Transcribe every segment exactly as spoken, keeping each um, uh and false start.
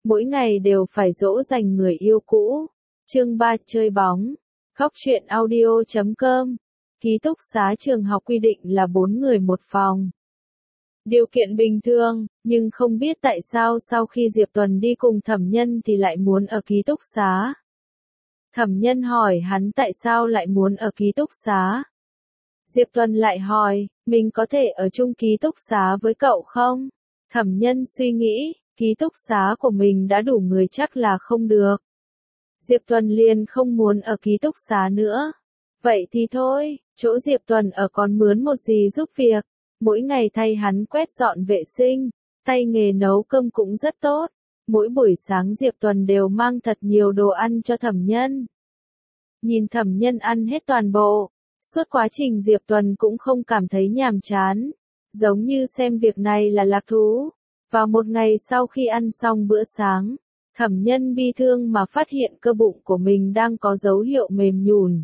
mỗi ngày đều phải dỗ dành người yêu cũ. Chương ba chơi bóng. Góc truyện audio chấm com. Ký túc xá trường học quy định là bốn người một phòng. Điều kiện bình thường, nhưng không biết tại sao sau khi Diệp Tuần đi cùng Thẩm Nhân thì lại muốn ở ký túc xá. Thẩm Nhân hỏi hắn tại sao lại muốn ở ký túc xá. Diệp Tuần lại hỏi, mình có thể ở chung ký túc xá với cậu không? Thẩm Nhân suy nghĩ, ký túc xá của mình đã đủ người chắc là không được. Diệp Tuần liền không muốn ở ký túc xá nữa. Vậy thì thôi, chỗ Diệp Tuần ở còn mướn một dì giúp việc, mỗi ngày thay hắn quét dọn vệ sinh, tay nghề nấu cơm cũng rất tốt. Mỗi buổi sáng Diệp Tuần đều mang thật nhiều đồ ăn cho Thẩm Nhân. Nhìn Thẩm Nhân ăn hết toàn bộ, suốt quá trình Diệp Tuần cũng không cảm thấy nhàm chán, giống như xem việc này là lạc thú. Vào một ngày sau khi ăn xong bữa sáng, Thẩm Nhân bi thương mà phát hiện cơ bụng của mình đang có dấu hiệu mềm nhũn.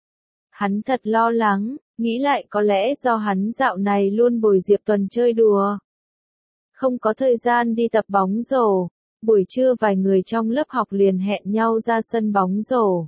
Hắn thật lo lắng, nghĩ lại có lẽ do hắn dạo này luôn bồi Diệp Tuần chơi đùa. Không có thời gian đi tập bóng rổ, buổi trưa vài người trong lớp học liền hẹn nhau ra sân bóng rổ.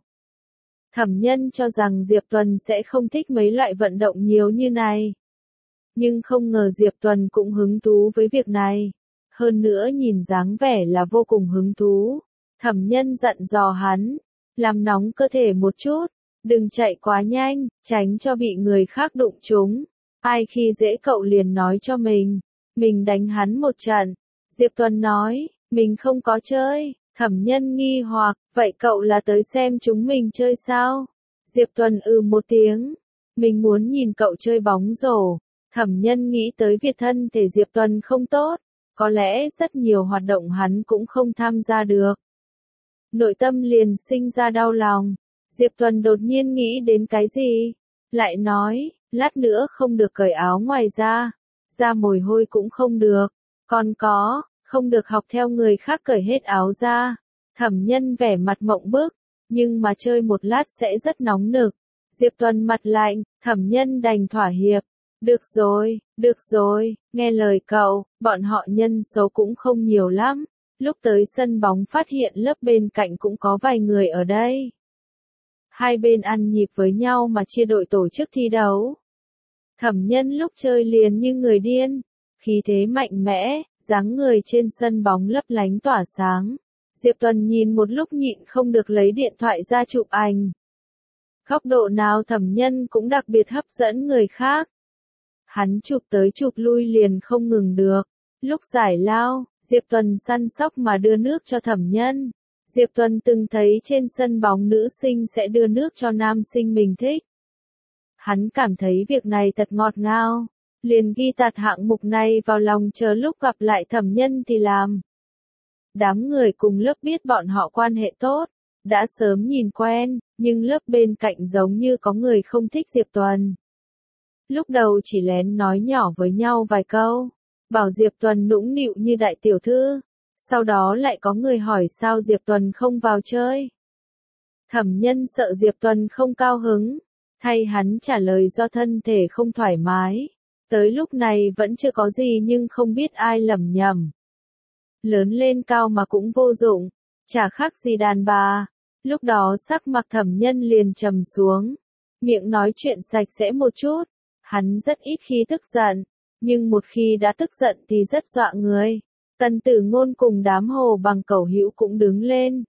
Thẩm Nhân cho rằng Diệp Tuần sẽ không thích mấy loại vận động nhiều như này. Nhưng không ngờ Diệp Tuần cũng hứng thú với việc này. Hơn nữa nhìn dáng vẻ là vô cùng hứng thú. Thẩm Nhân dặn dò hắn, làm nóng cơ thể một chút, đừng chạy quá nhanh, tránh cho bị người khác đụng trúng. Ai khi dễ cậu liền nói cho mình, mình đánh hắn một trận. Diệp Tuần nói, mình không có chơi. Thẩm Nhân nghi hoặc, vậy cậu là tới xem chúng mình chơi sao? Diệp Tuần ừ một tiếng, mình muốn nhìn cậu chơi bóng rổ. Thẩm Nhân nghĩ tới việc thân thể Diệp Tuần không tốt, có lẽ rất nhiều hoạt động hắn cũng không tham gia được. Nội tâm liền sinh ra đau lòng. Diệp Tuần đột nhiên nghĩ đến cái gì? Lại nói, lát nữa không được cởi áo ngoài ra, ra mồ hôi cũng không được. Còn có, không được học theo người khác cởi hết áo ra. Thẩm Nhân vẻ mặt mộng bức, nhưng mà chơi một lát sẽ rất nóng nực. Diệp Tuần mặt lạnh, Thẩm Nhân đành thỏa hiệp. Được rồi, được rồi, nghe lời cậu, bọn họ nhân số cũng không nhiều lắm. Lúc tới sân bóng phát hiện lớp bên cạnh cũng có vài người ở đây. Hai bên ăn nhịp với nhau mà chia đội tổ chức thi đấu. Thẩm Nhân lúc chơi liền như người điên, khí thế mạnh mẽ, dáng người trên sân bóng lấp lánh tỏa sáng. Diệp Tuần nhìn một lúc nhịn không được lấy điện thoại ra chụp ảnh. Góc độ nào Thẩm Nhân cũng đặc biệt hấp dẫn người khác. Hắn chụp tới chụp lui liền không ngừng được. Lúc giải lao, Diệp Tuần săn sóc mà đưa nước cho Thẩm Nhân. Diệp Tuần từng thấy trên sân bóng nữ sinh sẽ đưa nước cho nam sinh mình thích. Hắn cảm thấy việc này thật ngọt ngào, liền ghi tạt hạng mục này vào lòng chờ lúc gặp lại Thẩm Nhân thì làm. Đám người cùng lớp biết bọn họ quan hệ tốt, đã sớm nhìn quen, nhưng lớp bên cạnh giống như có người không thích Diệp Tuần. Lúc đầu chỉ lén nói nhỏ với nhau vài câu, bảo Diệp Tuần nũng nịu như đại tiểu thư. Sau đó lại có người hỏi sao Diệp Tuần không vào chơi. Thẩm Nhân sợ Diệp Tuần không cao hứng, thay hắn trả lời do thân thể không thoải mái. Tới lúc này vẫn chưa có gì nhưng không biết ai lầm nhầm. Lớn lên cao mà cũng vô dụng, chả khác gì đàn bà. Lúc đó sắc mặt Thẩm Nhân liền trầm xuống, miệng nói chuyện sạch sẽ một chút. Hắn rất ít khi tức giận, nhưng một khi đã tức giận thì rất dọa người. Tần Tử Ngôn cùng đám Hồ Bằng Cẩu Hữu cũng đứng lên.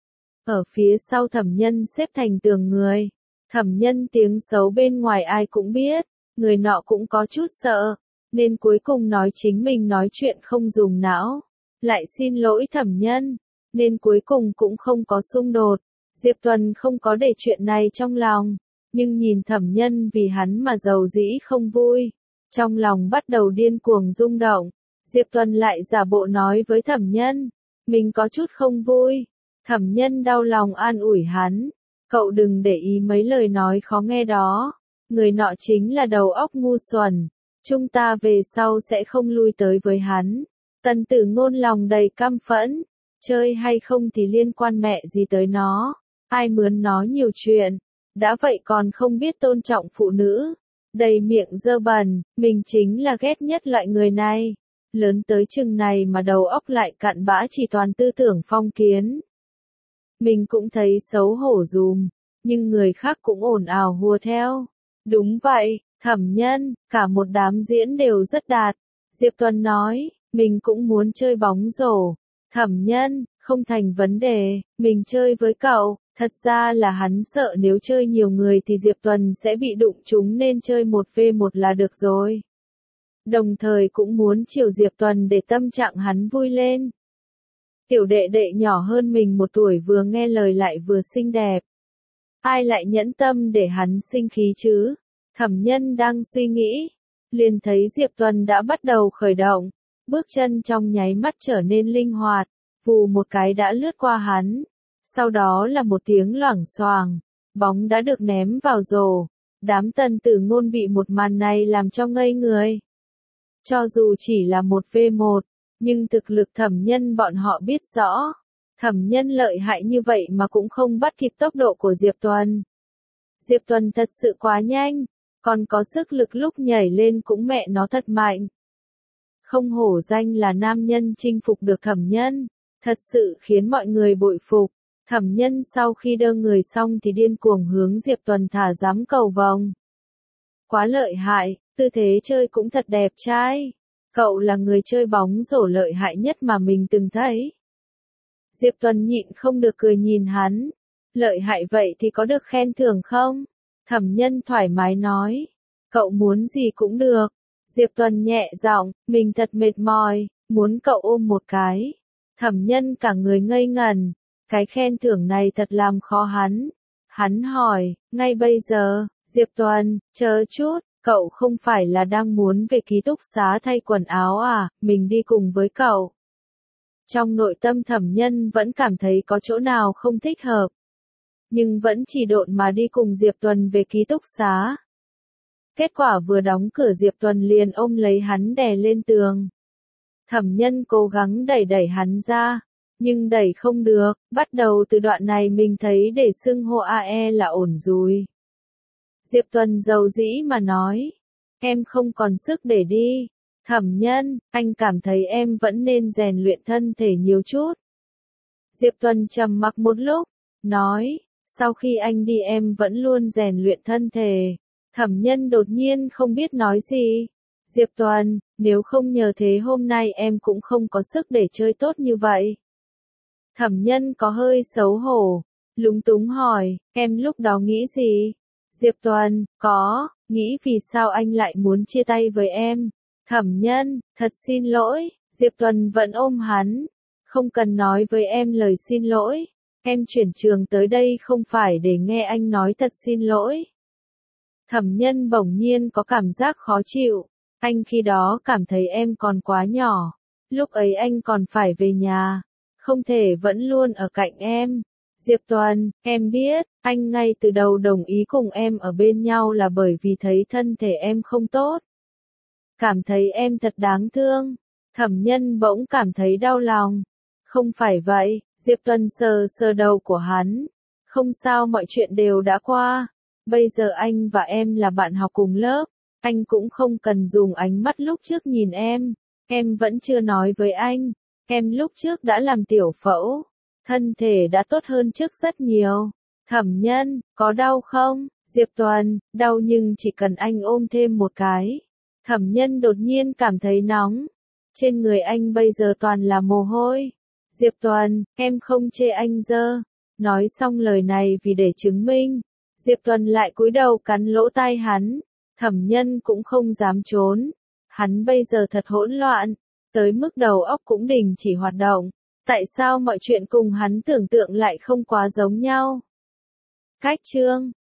Ở phía sau Thẩm Nhân xếp thành tường người. Thẩm Nhân tiếng xấu bên ngoài ai cũng biết, người nọ cũng có chút sợ, nên cuối cùng nói chính mình nói chuyện không dùng não. Lại xin lỗi Thẩm Nhân, nên cuối cùng cũng không có xung đột. Diệp Tuần không có để chuyện này trong lòng, nhưng nhìn Thẩm Nhân vì hắn mà giàu dĩ không vui. Trong lòng bắt đầu điên cuồng rung động. Diệp Tuần lại giả bộ nói với Thẩm Nhân, mình có chút không vui. Thẩm Nhân đau lòng an ủi hắn, cậu đừng để ý mấy lời nói khó nghe đó. Người nọ chính là đầu óc ngu xuẩn, chúng ta về sau sẽ không lui tới với hắn. Tần Tử Ngôn lòng đầy căm phẫn, chơi hay không thì liên quan mẹ gì tới nó, ai mướn nó nhiều chuyện, đã vậy còn không biết tôn trọng phụ nữ, đầy miệng dơ bẩn, mình chính là ghét nhất loại người này. lớn tới chừng này mà đầu óc lại cặn bã chỉ toàn tư tưởng phong kiến. Mình cũng thấy xấu hổ dùm, nhưng người khác cũng ồn ào hùa theo. Đúng vậy, Thẩm Nhân, cả một đám diễn đều rất đạt. Diệp Tuần nói, mình cũng muốn chơi bóng rổ. Thẩm Nhân, không thành vấn đề, mình chơi với cậu. Thật ra là hắn sợ nếu chơi nhiều người thì Diệp Tuần sẽ bị đụng chúng nên chơi một vs một là được rồi. Đồng thời cũng muốn chiều Diệp Tuần để tâm trạng hắn vui lên. Tiểu đệ đệ nhỏ hơn mình một tuổi vừa nghe lời lại vừa xinh đẹp. Ai lại nhẫn tâm để hắn sinh khí chứ? Thẩm Nhân đang suy nghĩ, liền thấy Diệp Tuần đã bắt đầu khởi động, bước chân trong nháy mắt trở nên linh hoạt, vù một cái đã lướt qua hắn. Sau đó là một tiếng loảng xoàng, bóng đã được ném vào rổ. Đám Tần Tử Ngôn bị một màn này làm cho ngây người. Cho dù chỉ là một vs một, nhưng thực lực Thẩm Nhân bọn họ biết rõ. Thẩm Nhân lợi hại như vậy mà cũng không bắt kịp tốc độ của Diệp Tuần. Diệp Tuần thật sự quá nhanh, còn có sức lực lúc nhảy lên cũng mẹ nó thật mạnh. Không hổ danh là nam nhân chinh phục được Thẩm Nhân, thật sự khiến mọi người bội phục. Thẩm Nhân sau khi đơ người xong thì điên cuồng hướng Diệp Tuần thả giám cầu vồng. Quá lợi hại, tư thế chơi cũng thật đẹp trai. Cậu là người chơi bóng rổ lợi hại nhất mà mình từng thấy. Diệp Tuần nhịn không được cười nhìn hắn. Lợi hại vậy thì có được khen thưởng không? Thẩm Nhân thoải mái nói. Cậu muốn gì cũng được. Diệp Tuần nhẹ giọng, mình thật mệt mỏi, muốn cậu ôm một cái. Thẩm Nhân cả người ngây ngẩn. Cái khen thưởng này thật làm khó hắn. Hắn hỏi, ngay bây giờ, Diệp Tuần, chờ chút, cậu không phải là đang muốn về ký túc xá thay quần áo à, mình đi cùng với cậu. Trong nội tâm Thẩm Nhân vẫn cảm thấy có chỗ nào không thích hợp. Nhưng vẫn chỉ độn mà đi cùng Diệp Tuần về ký túc xá. Kết quả vừa đóng cửa Diệp Tuần liền ôm lấy hắn đè lên tường. Thẩm Nhân cố gắng đẩy đẩy hắn ra. Nhưng đẩy không được, bắt đầu từ đoạn này mình thấy để xưng hô a e là ổn rồi. Diệp Tuần dầu dĩ mà nói, em không còn sức để đi. Thẩm Nhân, anh cảm thấy em vẫn nên rèn luyện thân thể nhiều chút. Diệp Tuần trầm mặc một lúc, nói, sau khi anh đi em vẫn luôn rèn luyện thân thể. Thẩm Nhân đột nhiên không biết nói gì. Diệp Tuần, nếu không nhờ thế hôm nay em cũng không có sức để chơi tốt như vậy. Thẩm Nhân có hơi xấu hổ, lúng túng hỏi, em lúc đó nghĩ gì? Diệp Tuần, có, nghĩ vì sao anh lại muốn chia tay với em? Thẩm Nhân, thật xin lỗi, Diệp Tuần vẫn ôm hắn, không cần nói với em lời xin lỗi, em chuyển trường tới đây không phải để nghe anh nói thật xin lỗi. Thẩm Nhân bỗng nhiên có cảm giác khó chịu, anh khi đó cảm thấy em còn quá nhỏ, lúc ấy anh còn phải về nhà. Không thể vẫn luôn ở cạnh em. Diệp Tuần, em biết, anh ngay từ đầu đồng ý cùng em ở bên nhau là bởi vì thấy thân thể em không tốt. Cảm thấy em thật đáng thương. Thẩm Nhân bỗng cảm thấy đau lòng. Không phải vậy, Diệp Tuần sờ sờ đầu của hắn. Không sao, mọi chuyện đều đã qua. Bây giờ anh và em là bạn học cùng lớp. Anh cũng không cần dùng ánh mắt lúc trước nhìn em. Em vẫn chưa nói với anh. Em lúc trước đã làm tiểu phẫu, thân thể đã tốt hơn trước rất nhiều. Thẩm Nhân, có đau không? Diệp Tuần, đau nhưng chỉ cần anh ôm thêm một cái. Thẩm Nhân đột nhiên cảm thấy nóng. Trên người anh bây giờ toàn là mồ hôi. Diệp Tuần, em không chê anh dơ. Nói xong lời này vì để chứng minh. Diệp Tuần lại cúi đầu cắn lỗ tai hắn. Thẩm Nhân cũng không dám trốn. Hắn bây giờ thật hỗn loạn. Tới mức đầu óc cũng đình chỉ hoạt động. Tại sao mọi chuyện cùng hắn tưởng tượng lại không quá giống nhau? Cách chương